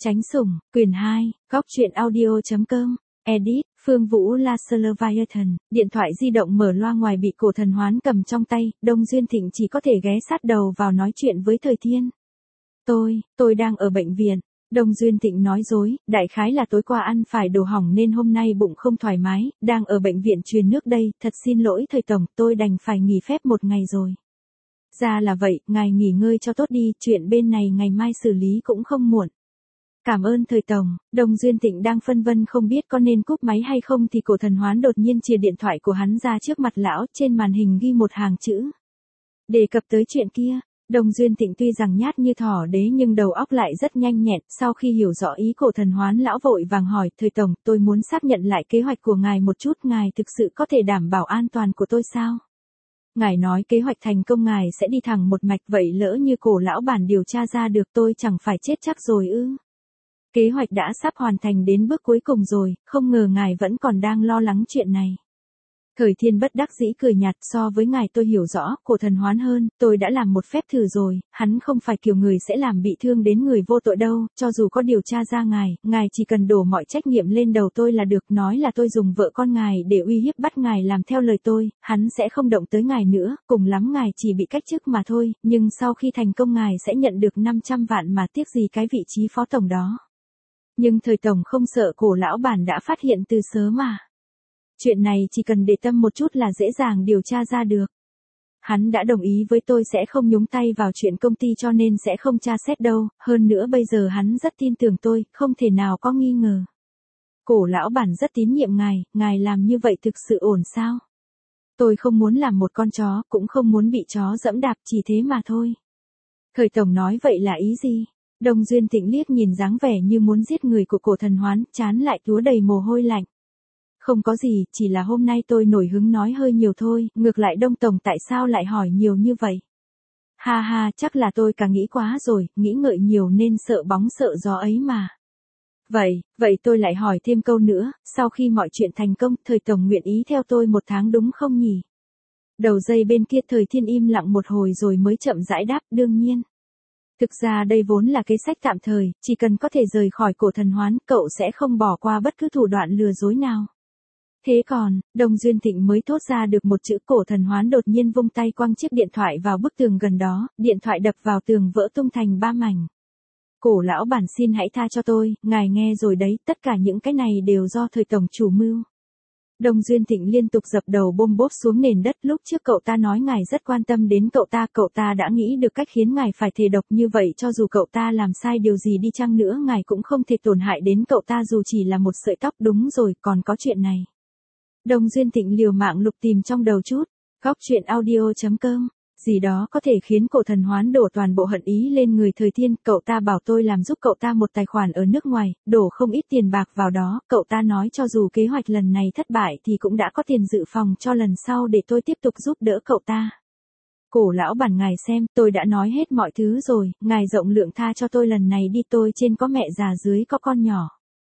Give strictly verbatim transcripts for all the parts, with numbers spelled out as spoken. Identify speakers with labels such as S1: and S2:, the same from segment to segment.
S1: Tránh sủng, quyền hai, góc truyện audio.com, edit, Phương Vũ Leviathan, điện thoại di động mở loa ngoài bị Cổ Thần Hoán cầm trong tay, Đông Duyên Thịnh chỉ có thể ghé sát đầu vào nói chuyện với Thời Thiên. Tôi, tôi đang ở bệnh viện. Đông Duyên Thịnh nói dối, đại khái là tối qua ăn phải đồ hỏng nên hôm nay bụng không thoải mái, đang ở bệnh viện truyền nước đây, thật xin lỗi Thời Tổng, tôi đành phải nghỉ phép một ngày rồi. Ra là vậy, ngài nghỉ ngơi cho tốt đi, chuyện bên này ngày mai xử lý cũng không muộn. Cảm ơn Thời Tổng. Đông Duyên Thịnh đang phân vân không biết có nên cúp máy hay không thì Cổ Thần Hoán đột nhiên chìa điện thoại của hắn ra trước mặt lão, trên màn hình ghi một hàng chữ. Đề cập tới chuyện kia, Đông Duyên Thịnh tuy rằng nhát như thỏ đế nhưng đầu óc lại rất nhanh nhẹn, sau khi hiểu rõ ý Cổ Thần Hoán lão vội vàng hỏi, Thời Tổng, tôi muốn xác nhận lại kế hoạch của ngài một chút, ngài thực sự có thể đảm bảo an toàn của tôi sao? Ngài nói kế hoạch thành công ngài sẽ đi thẳng một mạch, vậy lỡ như Cổ lão bản điều tra ra được tôi chẳng phải chết chắc rồi ư? Kế hoạch đã sắp hoàn thành đến bước cuối cùng rồi, không ngờ ngài vẫn còn đang lo lắng chuyện này. Thời Thiên bất đắc dĩ cười nhạt, so với ngài tôi hiểu rõ Cổ Thần Hoán hơn, tôi đã làm một phép thử rồi, hắn không phải kiểu người sẽ làm bị thương đến người vô tội đâu, cho dù có điều tra ra ngài, ngài chỉ cần đổ mọi trách nhiệm lên đầu tôi là được, nói là tôi dùng vợ con ngài để uy hiếp bắt ngài làm theo lời tôi, hắn sẽ không động tới ngài nữa, cùng lắm ngài chỉ bị cách chức mà thôi, nhưng sau khi thành công ngài sẽ nhận được năm trăm vạn mà tiếc gì cái vị trí phó tổng đó. Nhưng Thời Tổng không sợ Cổ lão bản đã phát hiện từ sớm mà. Chuyện này chỉ cần để tâm một chút là dễ dàng điều tra ra được. Hắn đã đồng ý với tôi sẽ không nhúng tay vào chuyện công ty cho nên sẽ không tra xét đâu, hơn nữa bây giờ hắn rất tin tưởng tôi, không thể nào có nghi ngờ. Cổ lão bản rất tín nhiệm ngài, ngài làm như vậy thực sự ổn sao? Tôi không muốn làm một con chó, cũng không muốn bị chó dẫm đạp, chỉ thế mà thôi. Thời Tổng nói vậy là ý gì? Đông Duyên Thịnh liếc nhìn dáng vẻ như muốn giết người của Cổ Thần Hoán, trán lại túa đầy mồ hôi lạnh. Không có gì, chỉ là hôm nay tôi nổi hứng nói hơi nhiều thôi, ngược lại Đông Tổng tại sao lại hỏi nhiều như vậy? Ha ha, chắc là tôi cả nghĩ quá rồi, nghĩ ngợi nhiều nên sợ bóng sợ gió ấy mà. Vậy, vậy tôi lại hỏi thêm câu nữa, sau khi mọi chuyện thành công, Thời Tổng nguyện ý theo tôi một tháng đúng không nhỉ? Đầu dây bên kia Thời Thiên im lặng một hồi rồi mới chậm rãi đáp, đương nhiên. Thực ra đây vốn là kế sách tạm thời, chỉ cần có thể rời khỏi Cổ Thần Hoán, cậu sẽ không bỏ qua bất cứ thủ đoạn lừa dối nào. Thế còn, Đông Duyên Thịnh mới thốt ra được một chữ, Cổ Thần Hoán đột nhiên vung tay quăng chiếc điện thoại vào bức tường gần đó, điện thoại đập vào tường vỡ tung thành ba mảnh. Cổ lão bản xin hãy tha cho tôi, ngài nghe rồi đấy, tất cả những cái này đều do Thời Tổng chủ mưu. Đông Duyên Thịnh liên tục dập đầu bôm bốp xuống nền đất, lúc trước cậu ta nói ngài rất quan tâm đến cậu ta, cậu ta đã nghĩ được cách khiến ngài phải thề độc như vậy, cho dù cậu ta làm sai điều gì đi chăng nữa ngài cũng không thể tổn hại đến cậu ta dù chỉ là một sợi tóc, đúng rồi, còn có chuyện này. Đông Duyên Thịnh liều mạng lục tìm trong đầu chút, góc truyện audio.com, gì đó có thể khiến Cổ Thần Hoán đổ toàn bộ hận ý lên người Thời Thiên, cậu ta bảo tôi làm giúp cậu ta một tài khoản ở nước ngoài, đổ không ít tiền bạc vào đó, cậu ta nói cho dù kế hoạch lần này thất bại thì cũng đã có tiền dự phòng cho lần sau để tôi tiếp tục giúp đỡ cậu ta. Cổ lão bản ngài xem, tôi đã nói hết mọi thứ rồi, ngài rộng lượng tha cho tôi lần này đi, tôi trên có mẹ già dưới có con nhỏ.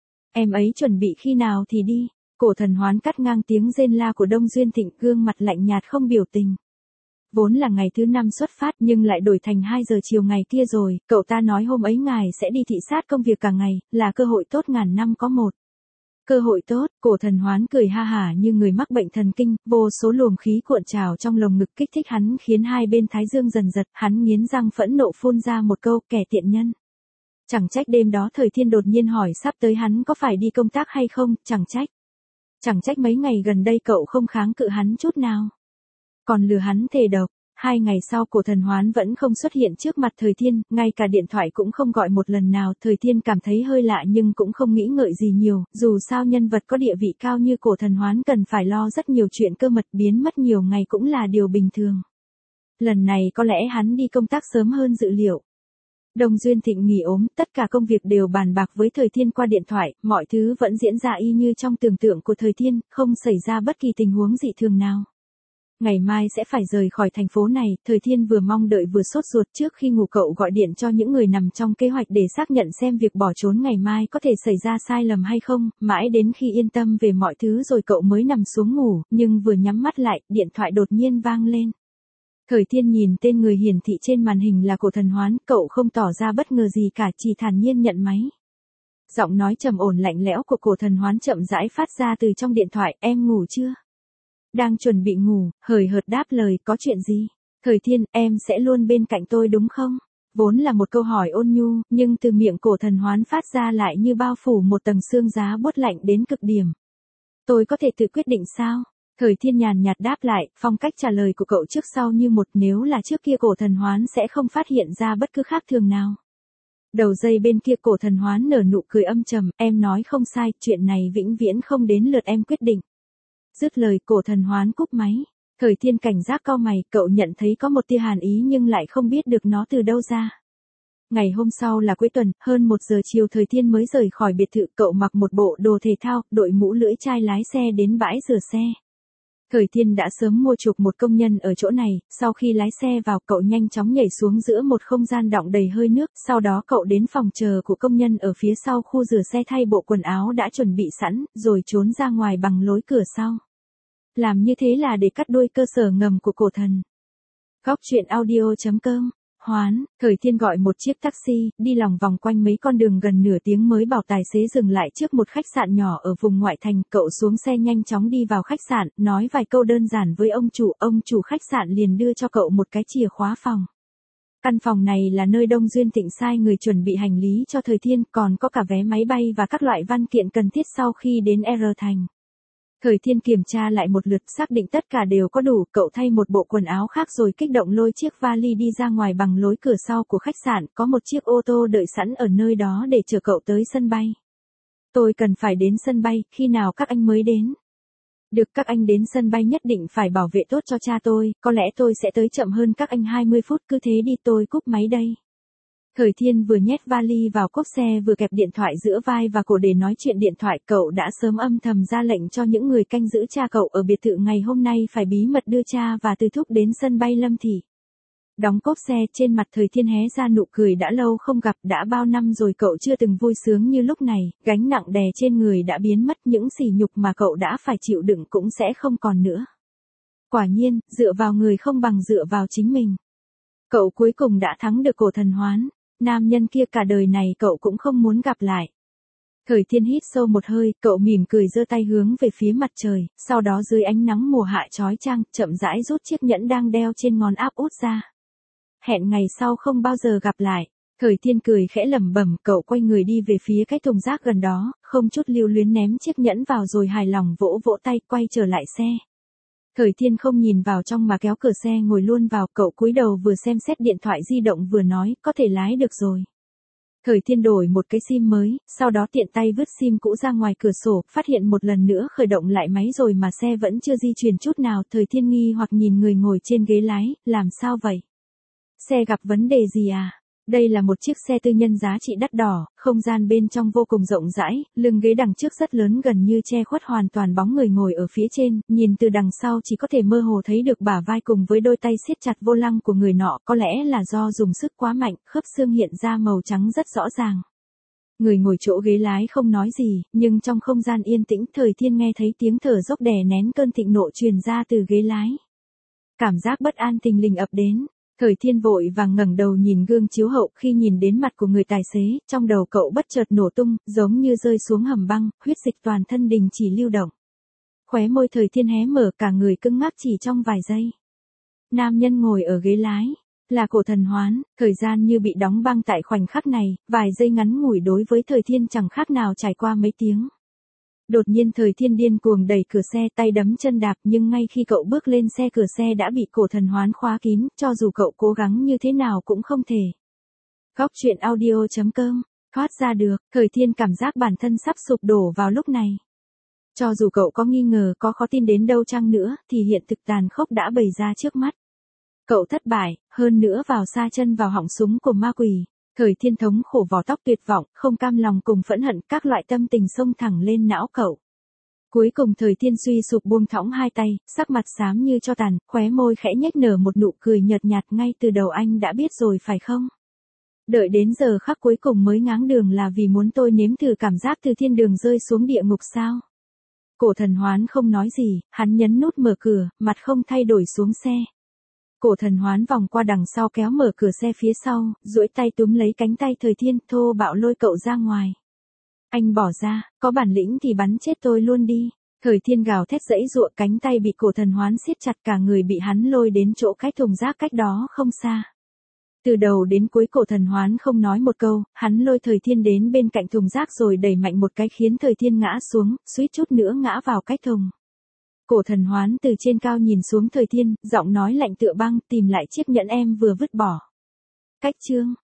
S1: Em ấy chuẩn bị khi nào thì đi. Cổ Thần Hoán cắt ngang tiếng rên la của Đông Duyên Thịnh, gương mặt lạnh nhạt không biểu tình. Vốn là ngày thứ năm xuất phát nhưng lại đổi thành hai giờ chiều ngày kia rồi, cậu ta nói hôm ấy ngài sẽ đi thị sát công việc cả ngày, là cơ hội tốt ngàn năm có một. Cơ hội tốt, Cổ Thần Hoán cười ha hả như người mắc bệnh thần kinh, vô số luồng khí cuộn trào trong lồng ngực kích thích hắn khiến hai bên thái dương dần giật, hắn nghiến răng phẫn nộ phun ra một câu, kẻ tiện nhân. Chẳng trách đêm đó Thời Thiên đột nhiên hỏi sắp tới hắn có phải đi công tác hay không, chẳng trách. Chẳng trách mấy ngày gần đây cậu không kháng cự hắn chút nào. Còn lừa hắn thề độc, hai ngày sau Cổ Thần Hoán vẫn không xuất hiện trước mặt Thời Thiên, ngay cả điện thoại cũng không gọi một lần nào, Thời Thiên cảm thấy hơi lạ nhưng cũng không nghĩ ngợi gì nhiều, dù sao nhân vật có địa vị cao như Cổ Thần Hoán cần phải lo rất nhiều chuyện cơ mật, biến mất nhiều ngày cũng là điều bình thường. Lần này có lẽ hắn đi công tác sớm hơn dự liệu. Đông Duyên Thịnh nghỉ ốm, tất cả công việc đều bàn bạc với Thời Thiên qua điện thoại, mọi thứ vẫn diễn ra y như trong tưởng tượng của Thời Thiên, không xảy ra bất kỳ tình huống dị thường nào. Ngày mai sẽ phải rời khỏi thành phố này, Thời Thiên vừa mong đợi vừa sốt ruột, trước khi ngủ cậu gọi điện cho những người nằm trong kế hoạch để xác nhận xem việc bỏ trốn ngày mai có thể xảy ra sai lầm hay không, mãi đến khi yên tâm về mọi thứ rồi cậu mới nằm xuống ngủ, nhưng vừa nhắm mắt lại, điện thoại đột nhiên vang lên. Thời Thiên nhìn tên người hiển thị trên màn hình là Cổ Thần Hoán, cậu không tỏ ra bất ngờ gì cả, chỉ thản nhiên nhận máy. Giọng nói trầm ổn lạnh lẽo của Cổ Thần Hoán chậm rãi phát ra từ trong điện thoại, em ngủ chưa? Đang chuẩn bị ngủ, hời hợt đáp lời, có chuyện gì? Thời Thiên, em sẽ luôn bên cạnh tôi đúng không? Vốn là một câu hỏi ôn nhu, nhưng từ miệng Cổ Thần Hoán phát ra lại như bao phủ một tầng sương giá buốt lạnh đến cực điểm. Tôi có thể tự quyết định sao? Thời Thiên nhàn nhạt đáp lại, phong cách trả lời của cậu trước sau như một, nếu là trước kia Cổ Thần Hoán sẽ không phát hiện ra bất cứ khác thường nào. Đầu dây bên kia Cổ Thần Hoán nở nụ cười âm trầm, em nói không sai, chuyện này vĩnh viễn không đến lượt em quyết định. Dứt lời Cổ Thần Hoán cúp máy. Thời Thiên cảnh giác cau mày, cậu nhận thấy có một tia hàn ý nhưng lại không biết được nó từ đâu ra. Ngày hôm sau là cuối tuần, hơn một giờ chiều Thời Thiên mới rời khỏi biệt thự, cậu mặc một bộ đồ thể thao, đội mũ lưỡi chai lái xe đến bãi rửa xe. Thời Thiên đã sớm mua chuộc một công nhân ở chỗ này, sau khi lái xe vào cậu nhanh chóng nhảy xuống giữa một không gian đọng đầy hơi nước, sau đó cậu đến phòng chờ của công nhân ở phía sau khu rửa xe thay bộ quần áo đã chuẩn bị sẵn, rồi trốn ra ngoài bằng lối cửa sau. Làm như thế là để cắt đuôi cơ sở ngầm của Cổ Thần. Góc truyện audio chấm com. Hoán, Thời Thiên gọi một chiếc taxi, đi lòng vòng quanh mấy con đường gần nửa tiếng mới bảo tài xế dừng lại trước một khách sạn nhỏ ở vùng ngoại thành. Cậu xuống xe nhanh chóng đi vào khách sạn, nói vài câu đơn giản với ông chủ. Ông chủ khách sạn liền đưa cho cậu một cái chìa khóa phòng. Căn phòng này là nơi Đông Duyên Thịnh sai người chuẩn bị hành lý cho Thời Thiên, còn có cả vé máy bay và các loại văn kiện cần thiết sau khi đến R thành. Thời Thiên kiểm tra lại một lượt, xác định tất cả đều có đủ, cậu thay một bộ quần áo khác rồi kích động lôi chiếc vali đi ra ngoài bằng lối cửa sau của khách sạn, có một chiếc ô tô đợi sẵn ở nơi đó để chở cậu tới sân bay. Tôi cần phải đến sân bay, khi nào các anh mới đến? Được, các anh đến sân bay nhất định phải bảo vệ tốt cho cha tôi, có lẽ tôi sẽ tới chậm hơn các anh hai mươi phút, cứ thế đi, tôi cúp máy đây. Thời Thiên vừa nhét vali vào cốp xe vừa kẹp điện thoại giữa vai và cổ để nói chuyện điện thoại, cậu đã sớm âm thầm ra lệnh cho những người canh giữ cha cậu ở biệt thự ngày hôm nay phải bí mật đưa cha và Từ Thúc đến sân bay Lâm Thị. Đóng cốp xe, trên mặt Thời Thiên hé ra nụ cười, đã lâu không gặp, đã bao năm rồi cậu chưa từng vui sướng như lúc này, gánh nặng đè trên người đã biến mất, những sỉ nhục mà cậu đã phải chịu đựng cũng sẽ không còn nữa. Quả nhiên, dựa vào người không bằng dựa vào chính mình. Cậu cuối cùng đã thắng được Cổ Thần Hoán. Nam nhân kia cả đời này cậu cũng không muốn gặp lại. Thời Thiên hít sâu một hơi, cậu mỉm cười giơ tay hướng về phía mặt trời, sau đó dưới ánh nắng mùa hạ chói chang, chậm rãi rút chiếc nhẫn đang đeo trên ngón áp út ra. Hẹn ngày sau không bao giờ gặp lại. Thời Thiên cười khẽ lẩm bẩm, cậu quay người đi về phía cái thùng rác gần đó, không chút lưu luyến ném chiếc nhẫn vào rồi hài lòng vỗ vỗ tay, quay trở lại xe. Thời Thiên không nhìn vào trong mà kéo cửa xe ngồi luôn vào, cậu cúi đầu vừa xem xét điện thoại di động vừa nói, có thể lái được rồi. Thời Thiên đổi một cái sim mới, sau đó tiện tay vứt sim cũ ra ngoài cửa sổ, phát hiện một lần nữa khởi động lại máy rồi mà xe vẫn chưa di chuyển chút nào. Thời Thiên nghi hoặc nhìn người ngồi trên ghế lái, làm sao vậy? Xe gặp vấn đề gì à? Đây là một chiếc xe tư nhân giá trị đắt đỏ, không gian bên trong vô cùng rộng rãi, lưng ghế đằng trước rất lớn gần như che khuất hoàn toàn bóng người ngồi ở phía trên, nhìn từ đằng sau chỉ có thể mơ hồ thấy được bả vai cùng với đôi tay siết chặt vô lăng của người nọ, có lẽ là do dùng sức quá mạnh, khớp xương hiện ra màu trắng rất rõ ràng. Người ngồi chỗ ghế lái không nói gì, nhưng trong không gian yên tĩnh Thời Thiên nghe thấy tiếng thở dốc đè nén cơn thịnh nộ truyền ra từ ghế lái. Cảm giác bất an thình lình ập đến. Thời Thiên vội vàng ngẩng đầu nhìn gương chiếu hậu, khi nhìn đến mặt của người tài xế, trong đầu cậu bất chợt nổ tung, giống như rơi xuống hầm băng, huyết dịch toàn thân đình chỉ lưu động. Khóe môi Thời Thiên hé mở, cả người cứng ngắc chỉ trong vài giây. Nam nhân ngồi ở ghế lái, là Cổ Thần Hoán, thời gian như bị đóng băng tại khoảnh khắc này, vài giây ngắn ngủi đối với Thời Thiên chẳng khác nào trải qua mấy tiếng. Đột nhiên Thời Thiên điên cuồng đẩy cửa xe, tay đấm chân đạp, nhưng ngay khi cậu bước lên xe cửa xe đã bị Cổ Thần Hoán khóa kín, cho dù cậu cố gắng như thế nào cũng không thể. Góc truyện audio chấm com, thoát ra được, Thời Thiên cảm giác bản thân sắp sụp đổ vào lúc này. Cho dù cậu có nghi ngờ, có khó tin đến đâu chăng nữa, thì hiện thực tàn khốc đã bày ra trước mắt. Cậu thất bại, hơn nữa vào sa chân vào họng súng của ma quỷ. Thời Thiên thống khổ vỏ tóc, tuyệt vọng, không cam lòng cùng phẫn hận, các loại tâm tình xông thẳng lên não cậu. Cuối cùng Thời Thiên suy sụp buông thõng hai tay, sắc mặt xám như tro tàn, khóe môi khẽ nhếch nở một nụ cười nhợt nhạt, ngay từ đầu anh đã biết rồi phải không? Đợi đến giờ khắc cuối cùng mới ngáng đường là vì muốn tôi nếm thử cảm giác từ thiên đường rơi xuống địa ngục sao? Cổ Thần Hoán không nói gì, hắn nhấn nút mở cửa, mặt không thay đổi xuống xe. Cổ Thần Hoán vòng qua đằng sau kéo mở cửa xe phía sau, duỗi tay túm lấy cánh tay Thời Thiên, thô bạo lôi cậu ra ngoài. Anh bỏ ra, có bản lĩnh thì bắn chết tôi luôn đi. Thời Thiên gào thét giãy giụa, cánh tay bị Cổ Thần Hoán siết chặt, cả người bị hắn lôi đến chỗ cái thùng rác cách đó không xa. Từ đầu đến cuối Cổ Thần Hoán không nói một câu, hắn lôi Thời Thiên đến bên cạnh thùng rác rồi đẩy mạnh một cái khiến Thời Thiên ngã xuống, suýt chút nữa ngã vào cái thùng. Cổ Thần Hoán từ trên cao nhìn xuống Thời Thiên, giọng nói lạnh tựa băng, tìm lại chiếc nhẫn em vừa vứt bỏ. Cách chương